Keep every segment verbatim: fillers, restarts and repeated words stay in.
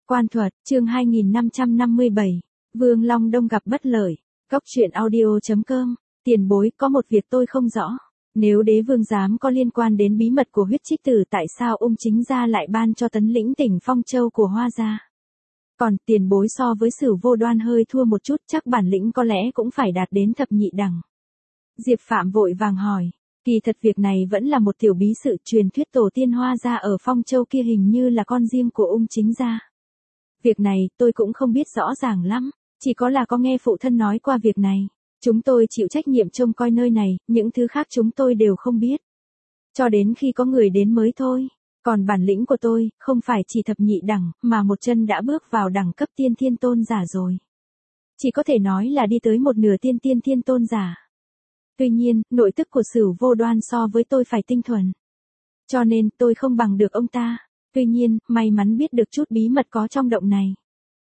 Quan thuật, chương hai nghìn năm trăm năm mươi bảy, Vương Long Đông gặp bất lợi. Cốc truyện audio chấm com, tiền bối, có một việc tôi không rõ. Nếu đế vương giám có liên quan đến bí mật của huyết trích tử, tại sao ung chính gia lại ban cho tấn lĩnh tỉnh Phong Châu của Hoa gia? Còn tiền bối so với Sửu Vô Đoan hơi thua một chút, chắc bản lĩnh có lẽ cũng phải đạt đến thập nhị đẳng. Diệp Phạm vội vàng hỏi. Kỳ thật việc này vẫn là một tiểu bí sự, truyền thuyết tổ tiên Hoa gia ở Phong Châu kia hình như là con riêng của ung chính gia. Việc này tôi cũng không biết rõ ràng lắm, chỉ có là có nghe phụ thân nói qua việc này. Chúng tôi chịu trách nhiệm trông coi nơi này, những thứ khác chúng tôi đều không biết. Cho đến khi có người đến mới thôi. Còn bản lĩnh của tôi, không phải chỉ thập nhị đẳng, mà một chân đã bước vào đẳng cấp tiên thiên tôn giả rồi. Chỉ có thể nói là đi tới một nửa tiên tiên thiên tôn giả. Tuy nhiên, nội tức của Sửu Vô Đoan so với tôi phải tinh thuần. Cho nên, tôi không bằng được ông ta. Tuy nhiên, may mắn biết được chút bí mật có trong động này.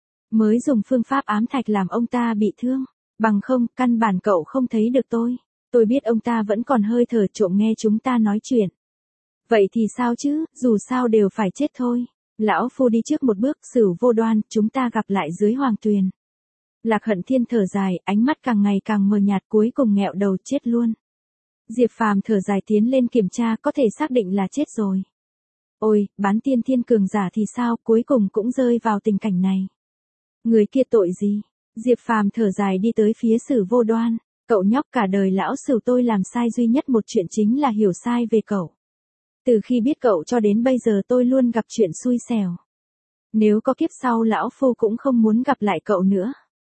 Mới dùng phương pháp ám thạch làm ông ta bị thương. Bằng không, căn bản cậu không thấy được tôi. Tôi biết ông ta vẫn còn hơi thở, trộm nghe chúng ta nói chuyện. Vậy thì sao chứ, dù sao đều phải chết thôi. Lão Phu đi trước một bước, Sửu Vô Đoan, chúng ta gặp lại dưới Hoàng Tuyền. Lạc Hận Thiên thở dài, ánh mắt càng ngày càng mờ nhạt, cuối cùng nghẹo đầu chết luôn. Diệp Phàm thở dài tiến lên kiểm tra, có thể xác định là chết rồi. Ôi, bán tiên thiên cường giả thì sao, cuối cùng cũng rơi vào tình cảnh này. Người kia tội gì? Diệp Phàm thở dài đi tới phía Sửu Vô Đoan. Cậu nhóc, cả đời lão Sửu tôi làm sai duy nhất một chuyện chính là hiểu sai về cậu. Từ khi biết cậu cho đến bây giờ tôi luôn gặp chuyện xui xẻo. Nếu có kiếp sau lão Phu cũng không muốn gặp lại cậu nữa.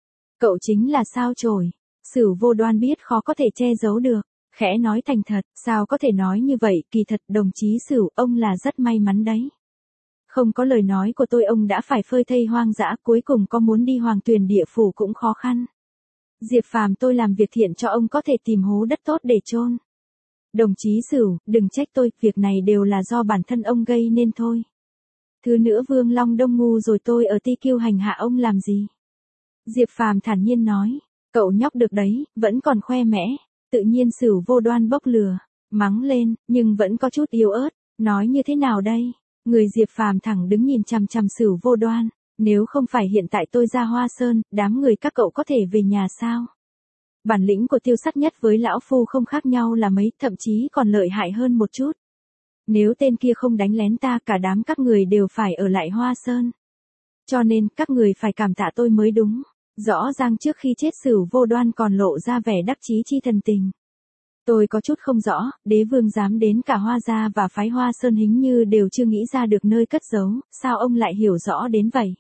Cậu chính là sao chổi. Sửu Vô Đoan biết khó có thể che giấu được, khẽ nói thành thật, sao có thể nói như vậy, kỳ thật đồng chí Sửu, ông là rất may mắn đấy. Không có lời nói của tôi ông đã phải phơi thây hoang dã, cuối cùng có muốn đi Hoàng Tuyền địa phủ cũng khó khăn. Diệp Phàm, tôi làm việc thiện cho ông có thể tìm hố đất tốt để chôn. Đồng chí Sửu, đừng trách tôi, việc này đều là do bản thân ông gây nên thôi. Thứ nữa Vương Long Đông ngu rồi, tôi ở Ti Kiêu hành hạ ông làm gì? Diệp Phàm thản nhiên nói, cậu nhóc được đấy, vẫn còn khoe mẽ. Tự nhiên Sửu Vô Đoan bốc lừa, mắng lên, nhưng vẫn có chút yếu ớt, nói như thế nào đây? Người Diệp Phàm thẳng đứng nhìn chằm chằm Sửu Vô Đoan, nếu không phải hiện tại tôi ra Hoa Sơn, đám người các cậu có thể về nhà sao? Bản lĩnh của Tiêu Sắc Nhất với lão Phu không khác nhau là mấy, thậm chí còn lợi hại hơn một chút. Nếu tên kia không đánh lén ta, cả đám các người đều phải ở lại Hoa Sơn. Cho nên, các người phải cảm tạ tôi mới đúng. Rõ ràng trước khi chết Sửu Vô Đoan còn lộ ra vẻ đắc chí chi thần tình. Tôi có chút không rõ, đế vương dám đến cả Hoa gia và phái Hoa Sơn hình như đều chưa nghĩ ra được nơi cất giấu, sao ông lại hiểu rõ đến vậy?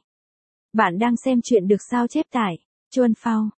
Bạn đang xem chuyện được sao chép tải. Chuan Phao,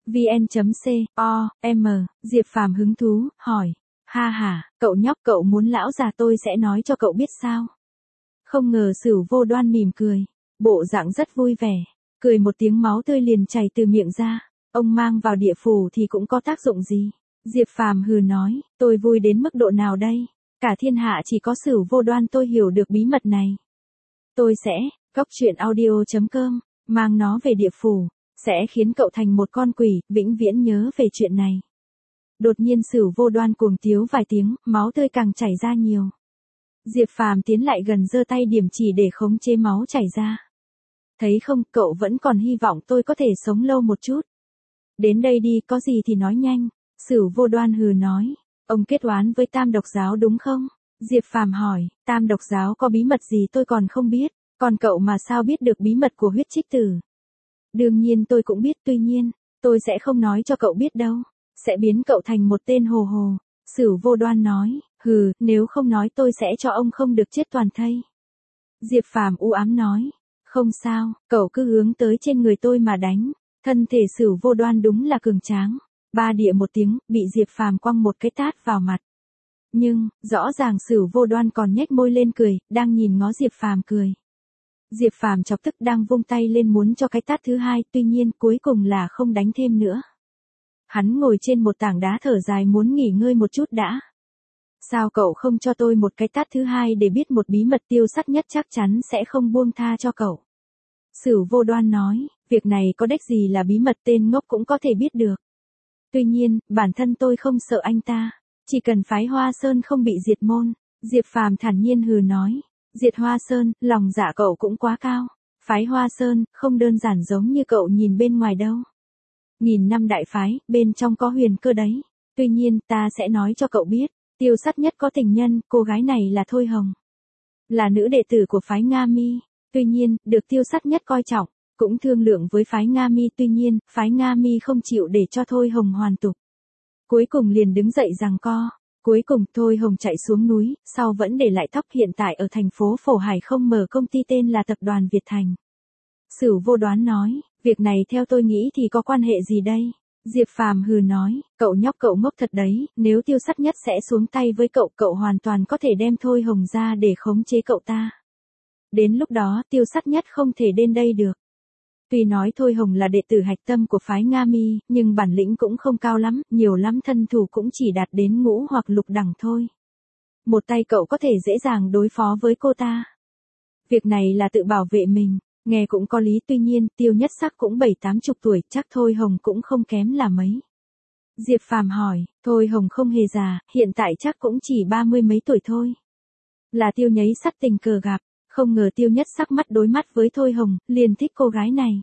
vn.co, m, Diệp Phàm hứng thú, hỏi. Ha ha, cậu nhóc, cậu muốn lão già tôi sẽ nói cho cậu biết sao? Không ngờ Sửu Vô Đoan mỉm cười, bộ dạng rất vui vẻ, cười một tiếng máu tươi liền chảy từ miệng ra. Ông mang vào địa phủ thì cũng có tác dụng gì? Diệp Phàm hừ nói, tôi vui đến mức độ nào đây? Cả thiên hạ chỉ có Sửu Vô Đoan tôi hiểu được bí mật này. Tôi sẽ, cốc truyện audio chấm com, mang nó về địa phủ. Sẽ khiến cậu thành một con quỷ, vĩnh viễn nhớ về chuyện này. Đột nhiên Sửu Vô Đoan cuồng tiếu vài tiếng, máu tươi càng chảy ra nhiều. Diệp Phàm tiến lại gần giơ tay điểm chỉ để khống chế máu chảy ra. Thấy không, cậu vẫn còn hy vọng tôi có thể sống lâu một chút. Đến đây đi, có gì thì nói nhanh. Sửu Vô Đoan hừ nói, ông kết oán với Tam Độc Giáo đúng không? Diệp Phàm hỏi, Tam Độc Giáo có bí mật gì tôi còn không biết, còn cậu mà sao biết được bí mật của huyết trích tử? Đương nhiên tôi cũng biết, tuy nhiên, tôi sẽ không nói cho cậu biết đâu, sẽ biến cậu thành một tên hồ hồ. Sửu Vô Đoan nói, hừ, nếu không nói tôi sẽ cho ông không được chết toàn thây. Diệp Phàm u ám nói, không sao, cậu cứ hướng tới trên người tôi mà đánh. Thân thể Sửu Vô Đoan đúng là cường tráng. Ba địa một tiếng, bị Diệp Phàm quăng một cái tát vào mặt. Nhưng, rõ ràng Sửu Vô Đoan còn nhếch môi lên cười, đang nhìn ngó Diệp Phàm cười. Diệp Phàm chọc tức đang vung tay lên muốn cho cái tát thứ hai, tuy nhiên cuối cùng là không đánh thêm nữa. Hắn ngồi trên một tảng đá thở dài muốn nghỉ ngơi một chút đã. Sao cậu không cho tôi một cái tát thứ hai để biết một bí mật? Tiêu Sắc Nhất chắc chắn sẽ không buông tha cho cậu. Sửu Vô Đoan nói, việc này có đếch gì là bí mật, tên ngốc cũng có thể biết được. Tuy nhiên, bản thân tôi không sợ anh ta, chỉ cần phái Hoa Sơn không bị diệt môn. Diệp Phàm thản nhiên hừ nói, diệt Hoa Sơn, lòng dạ cậu cũng quá cao. Phái Hoa Sơn, không đơn giản giống như cậu nhìn bên ngoài đâu. Nghìn năm đại phái, bên trong có huyền cơ đấy. Tuy nhiên, ta sẽ nói cho cậu biết, Tiêu Sắt Nhất có tình nhân, cô gái này là Thôi Hồng. Là nữ đệ tử của phái Nga Mi. Tuy nhiên, được Tiêu Sắt Nhất coi trọng, cũng thương lượng với phái Nga Mi. Tuy nhiên, phái Nga Mi không chịu để cho Thôi Hồng hoàn tục. Cuối cùng liền đứng dậy giằng co. Cuối cùng Thôi Hồng chạy xuống núi, sau vẫn để lại tóc, hiện tại ở thành phố Phổ Hải không mở công ty tên là Tập đoàn Việt Thành. Sửu Vô Đoán nói, việc này theo tôi nghĩ thì có quan hệ gì đây? Diệp Phàm hừ nói, cậu nhóc cậu ngốc thật đấy, nếu Tiêu Sắt Nhất sẽ xuống tay với cậu, cậu hoàn toàn có thể đem Thôi Hồng ra để khống chế cậu ta. Đến lúc đó Tiêu Sắt Nhất không thể đến đây được. Tuy nói Thôi Hồng là đệ tử hạch tâm của phái Nga Mi, nhưng bản lĩnh cũng không cao lắm, nhiều lắm thân thủ cũng chỉ đạt đến ngũ hoặc lục đẳng thôi. Một tay cậu có thể dễ dàng đối phó với cô ta. Việc này là tự bảo vệ mình, nghe cũng có lý. Tuy nhiên, Tiêu Nhất Sắc cũng bảy tám chục tuổi, chắc Thôi Hồng cũng không kém là mấy. Diệp Phàm hỏi, Thôi Hồng không hề già, hiện tại chắc cũng chỉ ba mươi mấy tuổi thôi. Là Tiêu Nháy Sắc tình cờ gặp. Không ngờ Tiêu Nhất Sắc mắt đối mắt với Thôi Hồng, liền thích cô gái này.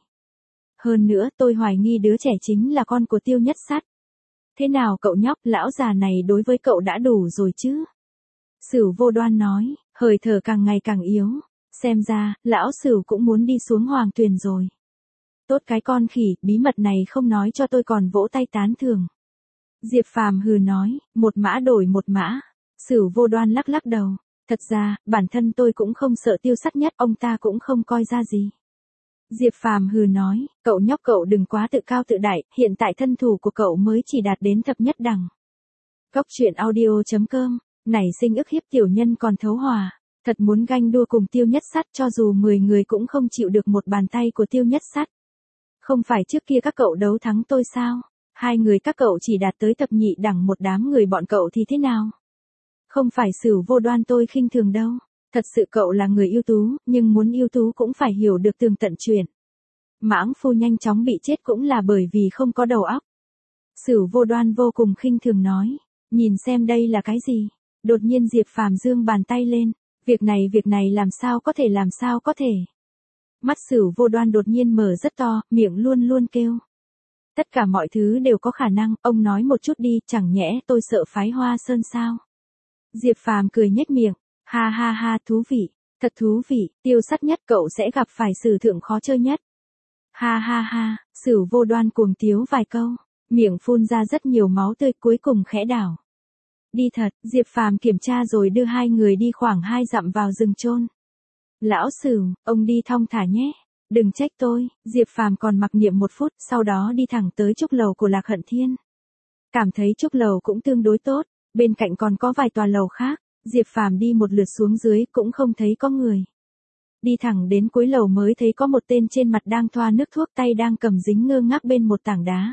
Hơn nữa tôi hoài nghi đứa trẻ chính là con của Tiêu Nhất Sắc. Thế nào cậu nhóc, lão già này đối với cậu đã đủ rồi chứ? Sửu Vô Đoan nói, hơi thở càng ngày càng yếu. Xem ra, lão Sửu cũng muốn đi xuống hoàng tuyền rồi. Tốt cái con khỉ, bí mật này không nói cho tôi còn vỗ tay tán thưởng. Diệp Phàm hừ nói, một mã đổi một mã. Sửu Vô Đoan lắc lắc đầu. Thật ra, bản thân tôi cũng không sợ Tiêu Sắt Nhất, ông ta cũng không coi ra gì. Diệp Phàm hừ nói, cậu nhóc cậu đừng quá tự cao tự đại, hiện tại thân thủ của cậu mới chỉ đạt đến thập nhất đẳng. Cóc truyện audio chấm com, nảy sinh ức hiếp tiểu nhân còn thấu hòa, thật muốn ganh đua cùng Tiêu Nhất Sắt, cho dù mười người cũng không chịu được một bàn tay của Tiêu Nhất Sắt. Không phải trước kia các cậu đấu thắng tôi sao? Hai người các cậu chỉ đạt tới thập nhị đẳng, một đám người bọn cậu thì thế nào? Không phải Sửu Vô Đoan tôi khinh thường đâu, thật sự cậu là người ưu tú, nhưng muốn ưu tú cũng phải hiểu được tường tận chuyện. Mãng phu nhanh chóng bị chết cũng là bởi vì không có đầu óc. Sửu Vô Đoan vô cùng khinh thường nói, nhìn xem đây là cái gì? Đột nhiên Diệp Phàm giương bàn tay lên, việc này việc này làm sao có thể làm sao có thể. Mắt Sửu Vô Đoan đột nhiên mở rất to, miệng luôn luôn kêu. Tất cả mọi thứ đều có khả năng, ông nói một chút đi, chẳng nhẽ tôi sợ phái Hoa Sơn sao? Diệp Phàm cười nhếch miệng, ha ha ha, thú vị, thật thú vị, Tiêu Sắt Nhất cậu sẽ gặp phải sử thượng khó chơi nhất. Ha ha ha, Sửu Vô Đoan cuồng tiếu vài câu, miệng phun ra rất nhiều máu tươi, cuối cùng khẽ đảo. Đi thật, Diệp Phàm kiểm tra rồi đưa hai người đi khoảng hai dặm vào rừng chôn. Lão Sửu, ông đi thong thả nhé, đừng trách tôi. Diệp Phàm còn mặc niệm một phút, sau đó đi thẳng tới trúc lầu của Lạc Hận Thiên. Cảm thấy trúc lầu cũng tương đối tốt. Bên cạnh còn có vài tòa lầu khác, Diệp Phàm đi một lượt xuống dưới cũng không thấy có người. Đi thẳng đến cuối lầu mới thấy có một tên trên mặt đang thoa nước thuốc, tay đang cầm dính ngơ ngác bên một tảng đá.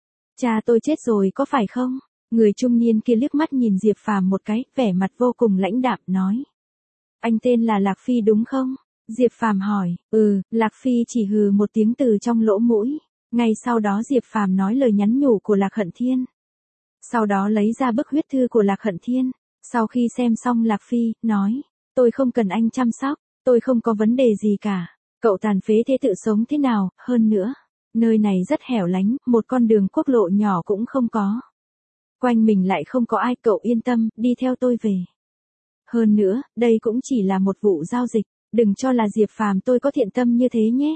Cha tôi chết rồi có phải không? Người trung niên kia liếc mắt nhìn Diệp Phàm một cái, vẻ mặt vô cùng lãnh đạm nói. Anh tên là Lạc Phi đúng không? Diệp Phàm hỏi, ừ, Lạc Phi chỉ hừ một tiếng từ trong lỗ mũi. Ngay sau đó Diệp Phàm nói lời nhắn nhủ của Lạc Hận Thiên. Sau đó lấy ra bức huyết thư của Lạc Hận Thiên. Sau khi xem xong Lạc Phi, nói, tôi không cần anh chăm sóc, tôi không có vấn đề gì cả. Cậu tàn phế thế tự sống thế nào, hơn nữa. Nơi này rất hẻo lánh, một con đường quốc lộ nhỏ cũng không có. Quanh mình lại không có ai, cậu yên tâm, đi theo tôi về. Hơn nữa, đây cũng chỉ là một vụ giao dịch, đừng cho là Diệp Phàm tôi có thiện tâm như thế nhé.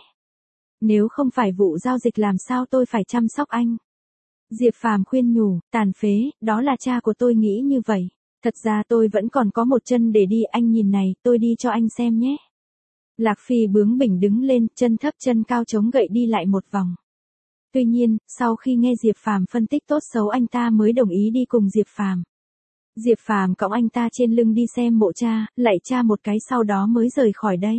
Nếu không phải vụ giao dịch làm sao tôi phải chăm sóc anh. Diệp Phàm khuyên nhủ, tàn phế, đó là cha của tôi nghĩ như vậy. Thật ra tôi vẫn còn có một chân để đi, anh nhìn này, tôi đi cho anh xem nhé. Lạc Phi bướng bỉnh đứng lên, chân thấp chân cao chống gậy đi lại một vòng. Tuy nhiên, sau khi nghe Diệp Phàm phân tích tốt xấu anh ta mới đồng ý đi cùng Diệp Phàm. Diệp Phàm cõng anh ta trên lưng đi xem mộ cha, lạy cha một cái sau đó mới rời khỏi đây.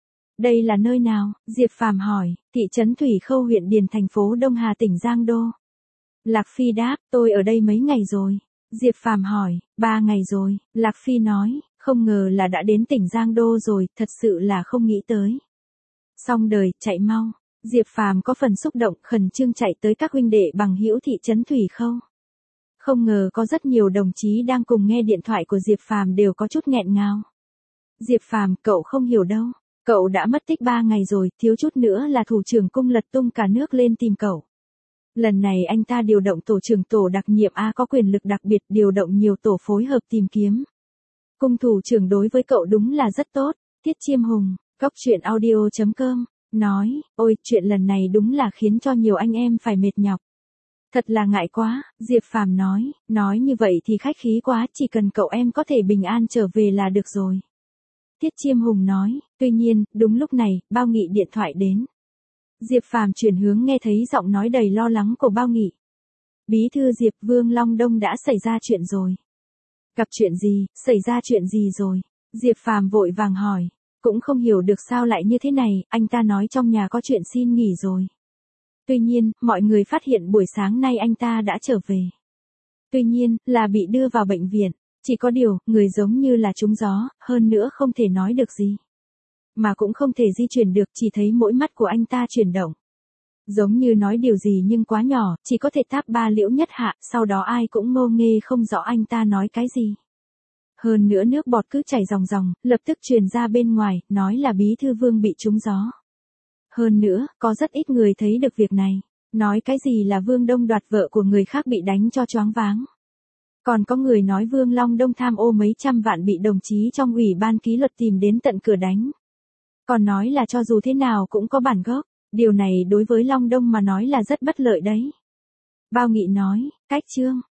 Đây là nơi nào? Diệp Phàm hỏi. Thị trấn Thủy Khâu, huyện Điền, thành phố Đông Hà, tỉnh Giang Đô. Lạc Phi đáp, tôi ở đây mấy ngày rồi. Diệp Phàm hỏi, ba ngày rồi. Lạc Phi nói, không ngờ là đã đến tỉnh Giang Đô rồi, thật sự là không nghĩ tới. Xong đời, chạy mau. Diệp Phàm có phần xúc động, khẩn trương chạy tới các huynh đệ bằng hữu thị trấn Thủy Khâu. Không ngờ có rất nhiều đồng chí đang cùng nghe điện thoại của Diệp Phàm đều có chút nghẹn ngào. Diệp Phàm, cậu không hiểu đâu. Cậu đã mất tích ba ngày rồi, thiếu chút nữa là thủ trưởng cung lật tung cả nước lên tìm cậu. Lần này anh ta điều động tổ trưởng tổ đặc nhiệm A có quyền lực đặc biệt, điều động nhiều tổ phối hợp tìm kiếm. Cung thủ trưởng đối với cậu đúng là rất tốt. Tiết Chiêm Hùng, Cóc Truyện Audio chấm com, nói, ôi, chuyện lần này đúng là khiến cho nhiều anh em phải mệt nhọc. Thật là ngại quá, Diệp Phàm nói, nói như vậy thì khách khí quá, chỉ cần cậu em có thể bình an trở về là được rồi. Tiết Chiêm Hùng nói, tuy nhiên, đúng lúc này, Bao Nghị điện thoại đến. Diệp Phàm chuyển hướng nghe thấy giọng nói đầy lo lắng của Bao Nghị. Bí thư Diệp, Vương Long Đông đã xảy ra chuyện rồi. Gặp chuyện gì, xảy ra chuyện gì rồi? Diệp Phàm vội vàng hỏi, cũng không hiểu được sao lại như thế này, anh ta nói trong nhà có chuyện xin nghỉ rồi. Tuy nhiên, mọi người phát hiện buổi sáng nay anh ta đã trở về. Tuy nhiên, là bị đưa vào bệnh viện, chỉ có điều, người giống như là trúng gió, hơn nữa không thể nói được gì. Mà cũng không thể di chuyển được, chỉ thấy mỗi mắt của anh ta chuyển động. Giống như nói điều gì nhưng quá nhỏ, chỉ có thể táp ba liễu nhất hạ, sau đó ai cũng ngô nghê không rõ anh ta nói cái gì. Hơn nữa nước bọt cứ chảy ròng ròng, lập tức truyền ra bên ngoài, nói là bí thư Vương bị trúng gió. Hơn nữa, có rất ít người thấy được việc này. Nói cái gì là Vương Đông đoạt vợ của người khác bị đánh cho choáng váng. Còn có người nói Vương Long Đông tham ô mấy trăm vạn bị đồng chí trong ủy ban kỷ luật tìm đến tận cửa đánh. Còn nói là cho dù thế nào cũng có bản gốc. Điều này đối với Long Đông mà nói là rất bất lợi đấy. Bao Nghị nói, cách chương.